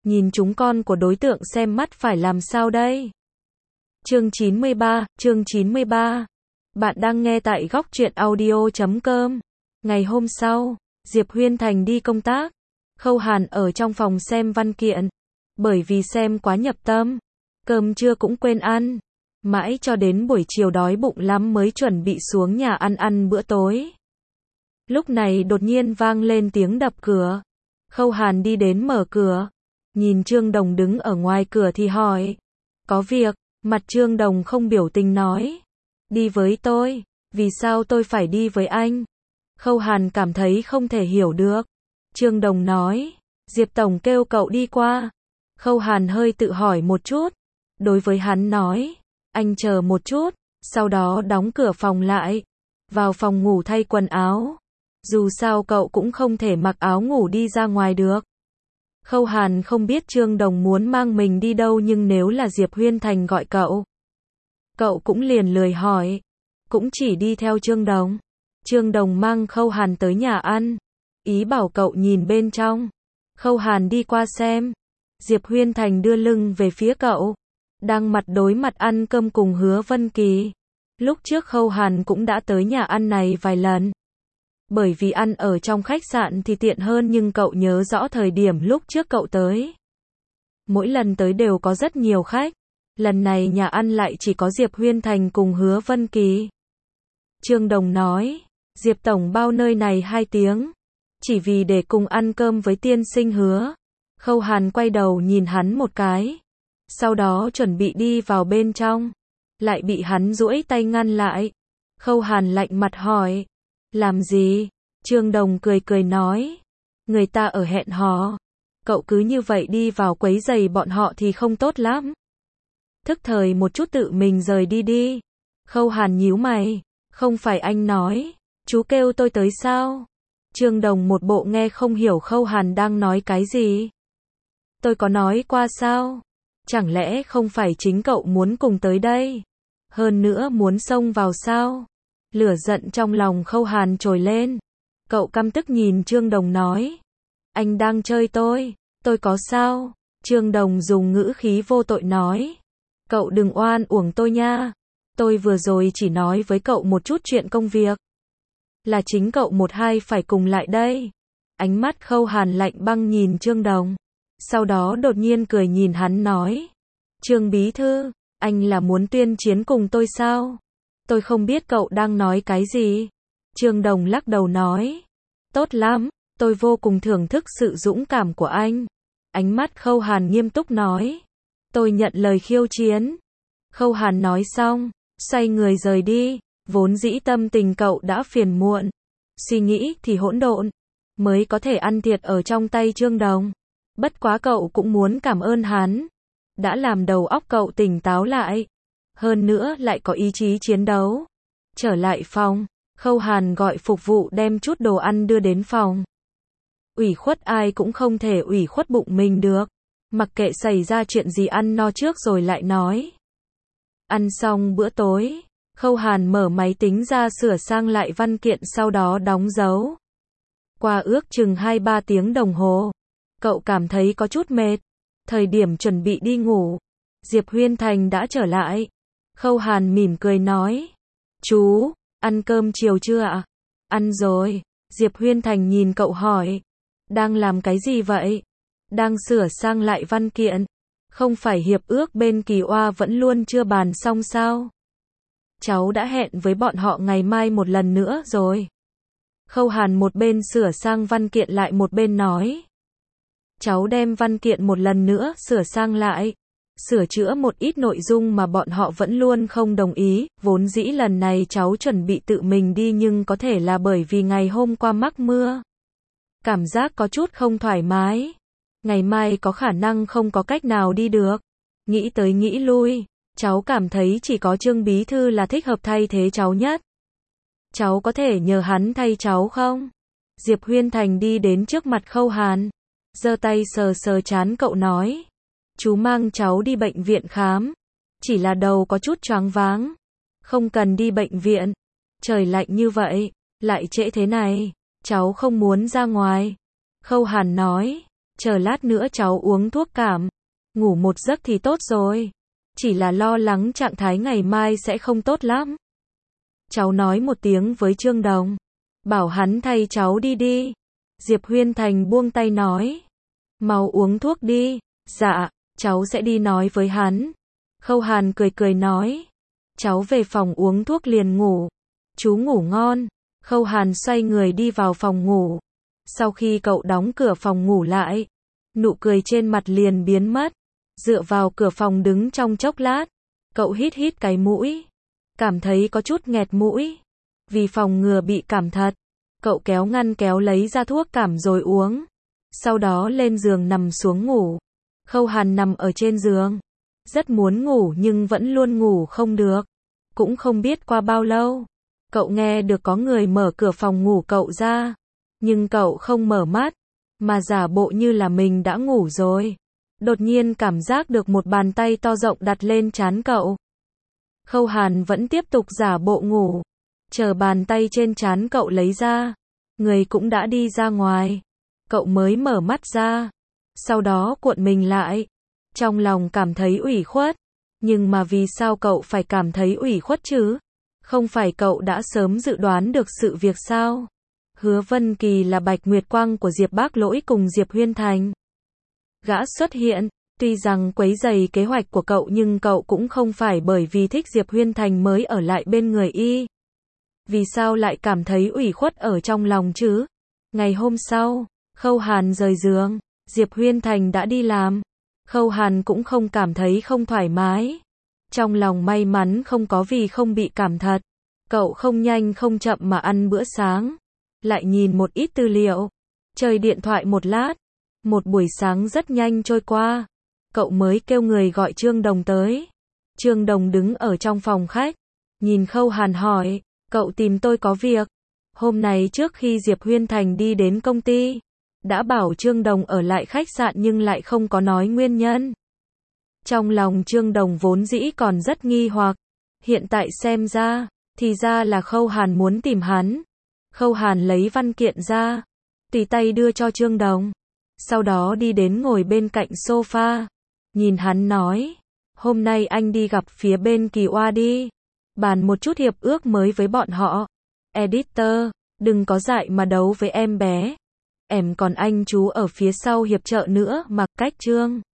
nhìn chúng con của đối tượng xem mắt phải làm sao đây. Chương 93. Bạn đang nghe tại góc truyện audio.com. Ngày hôm sau, Diệp Huyên Thành đi công tác. Khâu Hàn ở trong phòng xem văn kiện. Bởi vì xem quá nhập tâm, cơm trưa cũng quên ăn. Mãi cho đến buổi chiều đói bụng lắm mới chuẩn bị xuống nhà ăn bữa tối. Lúc này đột nhiên vang lên tiếng đập cửa. Khâu Hàn đi đến mở cửa. Nhìn Trương Đồng đứng ở ngoài cửa thì hỏi. Có việc, mặt Trương Đồng không biểu tình nói. Đi với tôi, vì sao tôi phải đi với anh? Khâu Hàn cảm thấy không thể hiểu được. Trương Đồng nói, Diệp Tổng kêu cậu đi qua. Khâu Hàn hơi tự hỏi một chút. Đối với hắn nói, anh chờ một chút, sau đó đóng cửa phòng lại. Vào phòng ngủ thay quần áo. Dù sao cậu cũng không thể mặc áo ngủ đi ra ngoài được. Khâu Hàn không biết Trương Đồng muốn mang mình đi đâu, nhưng nếu là Diệp Huyên Thành gọi cậu cũng liền lười hỏi. Cũng chỉ đi theo Trương Đồng. Trương Đồng mang Khâu Hàn tới nhà ăn. Ý bảo cậu nhìn bên trong. Khâu Hàn đi qua xem. Diệp Huyên Thành đưa lưng về phía cậu. Đang mặt đối mặt ăn cơm cùng Hứa Vân Kỳ. Lúc trước Khâu Hàn cũng đã tới nhà ăn này vài lần. Bởi vì ăn ở trong khách sạn thì tiện hơn, nhưng cậu nhớ rõ thời điểm lúc trước cậu tới. Mỗi lần tới đều có rất nhiều khách. Lần này nhà ăn lại chỉ có Diệp Huyên Thành cùng Hứa Vân Kỳ. Trương Đồng nói, Diệp Tổng bao nơi này 2 tiếng. Chỉ vì để cùng ăn cơm với tiên sinh Hứa. Khâu Hàn quay đầu nhìn hắn một cái. Sau đó chuẩn bị đi vào bên trong. Lại bị hắn duỗi tay ngăn lại. Khâu Hàn lạnh mặt hỏi. Làm gì? Trương Đồng cười nói. Người ta ở hẹn hò. Cậu cứ như vậy đi vào quấy rầy bọn họ thì không tốt lắm. Thức thời một chút tự mình rời đi đi. Khâu Hàn nhíu mày. Không phải anh nói, chú kêu tôi tới sao? Trương Đồng một bộ nghe không hiểu Khâu Hàn đang nói cái gì. Tôi có nói qua sao? Chẳng lẽ không phải chính cậu muốn cùng tới đây? Hơn nữa muốn xông vào sao? Lửa giận trong lòng Khâu Hàn trồi lên. Cậu căm tức nhìn Trương Đồng nói. Anh đang chơi tôi có sao? Trương Đồng dùng ngữ khí vô tội nói. Cậu đừng oan uổng tôi nha. Tôi vừa rồi chỉ nói với cậu một chút chuyện công việc. Là chính cậu một hai phải cùng lại đây. Ánh mắt Khâu Hàn lạnh băng nhìn Trương Đồng. Sau đó đột nhiên cười nhìn hắn nói. Trương Bí Thư, anh là muốn tuyên chiến cùng tôi sao? Tôi không biết cậu đang nói cái gì. Trương Đồng lắc đầu nói. Tốt lắm, tôi vô cùng thưởng thức sự dũng cảm của anh. Ánh mắt Khâu Hàn nghiêm túc nói. Tôi nhận lời khiêu chiến. Khâu Hàn nói xong, xoay người rời đi. Vốn dĩ tâm tình cậu đã phiền muộn. Suy nghĩ thì hỗn độn. Mới có thể ăn thiệt ở trong tay Trương Đồng. Bất quá cậu cũng muốn cảm ơn hắn. Đã làm đầu óc cậu tỉnh táo lại. Hơn nữa lại có ý chí chiến đấu. Trở lại phòng, Khâu Hàn gọi phục vụ đem chút đồ ăn đưa đến phòng. Ủy khuất ai cũng không thể ủy khuất bụng mình được. Mặc kệ xảy ra chuyện gì ăn no trước rồi lại nói. Ăn xong bữa tối, Khâu Hàn mở máy tính ra sửa sang lại văn kiện, sau đó đóng dấu. Qua ước chừng 2-3 tiếng đồng hồ, cậu cảm thấy có chút mệt. Thời điểm chuẩn bị đi ngủ, Diệp Huyên Thành đã trở lại. Khâu Hàn mỉm cười nói. Chú, ăn cơm chiều chưa ạ? Ăn rồi. Diệp Huyên Thành nhìn cậu hỏi. Đang làm cái gì vậy? Đang sửa sang lại văn kiện. Không phải hiệp ước bên Kỳ Oa vẫn luôn chưa bàn xong sao? Cháu đã hẹn với bọn họ ngày mai một lần nữa rồi. Khâu Hàn một bên sửa sang văn kiện lại một bên nói. Cháu đem văn kiện một lần nữa sửa sang lại. Sửa chữa một ít nội dung mà bọn họ vẫn luôn không đồng ý. Vốn dĩ lần này cháu chuẩn bị tự mình đi, nhưng có thể là bởi vì ngày hôm qua mắc mưa. Cảm giác có chút không thoải mái. Ngày mai có khả năng không có cách nào đi được. Nghĩ tới nghĩ lui, cháu cảm thấy chỉ có Trương Bí Thư là thích hợp thay thế cháu nhất. Cháu có thể nhờ hắn thay cháu không? Diệp Huyên Thành đi đến trước mặt Khâu Hàn. Giơ tay sờ trán cậu nói. Chú mang cháu đi bệnh viện khám. Chỉ là đầu có chút choáng váng. Không cần đi bệnh viện. Trời lạnh như vậy, lại trễ thế này. Cháu không muốn ra ngoài. Khâu Hàn nói. chờ lát nữa cháu uống thuốc cảm, ngủ một giấc thì tốt rồi. Chỉ là lo lắng trạng thái ngày mai sẽ không tốt lắm. Cháu nói một tiếng với Trương Đồng, bảo hắn thay cháu đi đi. Diệp Huyên Thành buông tay nói, mau uống thuốc đi. Dạ, cháu sẽ đi nói với hắn. Khâu Hàn cười cười nói, cháu về phòng uống thuốc liền ngủ. Chú ngủ ngon. Khâu Hàn xoay người đi vào phòng ngủ. Sau khi cậu đóng cửa phòng ngủ lại, nụ cười trên mặt liền biến mất. Dựa vào cửa phòng đứng trong chốc lát, cậu hít hít cái mũi, cảm thấy có chút nghẹt mũi. Vì phòng ngừa bị cảm thật, cậu kéo ngăn kéo lấy ra thuốc cảm rồi uống. Sau đó lên giường nằm xuống ngủ. Khâu Hàn nằm ở trên giường, rất muốn ngủ nhưng vẫn luôn ngủ không được. Cũng không biết qua bao lâu, cậu nghe được có người mở cửa phòng ngủ cậu ra. Nhưng cậu không mở mắt, mà giả bộ như là mình đã ngủ rồi. Đột nhiên cảm giác được một bàn tay to rộng đặt lên trán cậu. Khâu Hàn vẫn tiếp tục giả bộ ngủ. Chờ bàn tay trên trán cậu lấy ra, người cũng đã đi ra ngoài. Cậu mới mở mắt ra, sau đó cuộn mình lại. Trong lòng cảm thấy ủy khuất. Nhưng mà vì sao cậu phải cảm thấy ủy khuất chứ? Không phải cậu đã sớm dự đoán được sự việc sao? Hứa Vân Kỳ là Bạch Nguyệt Quang của Diệp Bác Lỗi cùng Diệp Huyên Thành. Gã xuất hiện, tuy rằng quấy rầy kế hoạch của cậu nhưng cậu cũng không phải bởi vì thích Diệp Huyên Thành mới ở lại bên người y. Vì sao lại cảm thấy ủy khuất ở trong lòng chứ? Ngày hôm sau, Khâu Hàn rời giường, Diệp Huyên Thành đã đi làm. Khâu Hàn cũng không cảm thấy không thoải mái. Trong lòng may mắn không có vì không bị cảm thật. Cậu không nhanh không chậm mà ăn bữa sáng. Lại nhìn một ít tư liệu. Chơi điện thoại một lát. Một buổi sáng rất nhanh trôi qua. Cậu mới kêu người gọi Trương Đồng tới. Trương Đồng đứng ở trong phòng khách. Nhìn Khâu Hàn hỏi, cậu tìm tôi có việc. Hôm nay trước khi Diệp Huyên Thành đi đến công ty, đã bảo Trương Đồng ở lại khách sạn nhưng lại không có nói nguyên nhân. Trong lòng Trương Đồng vốn dĩ còn rất nghi hoặc. Hiện tại xem ra, thì ra là Khâu Hàn muốn tìm hắn. Khâu Hàn lấy văn kiện ra, tùy tay đưa cho Trương Đồng. Sau đó đi đến ngồi bên cạnh sofa. Nhìn hắn nói, hôm nay anh đi gặp phía bên Kỳ Oa đi. Bàn một chút hiệp ước mới với bọn họ. Editor, đừng có dại mà đấu với em bé. Em còn anh chú ở phía sau hiệp trợ nữa mà. Cách Trương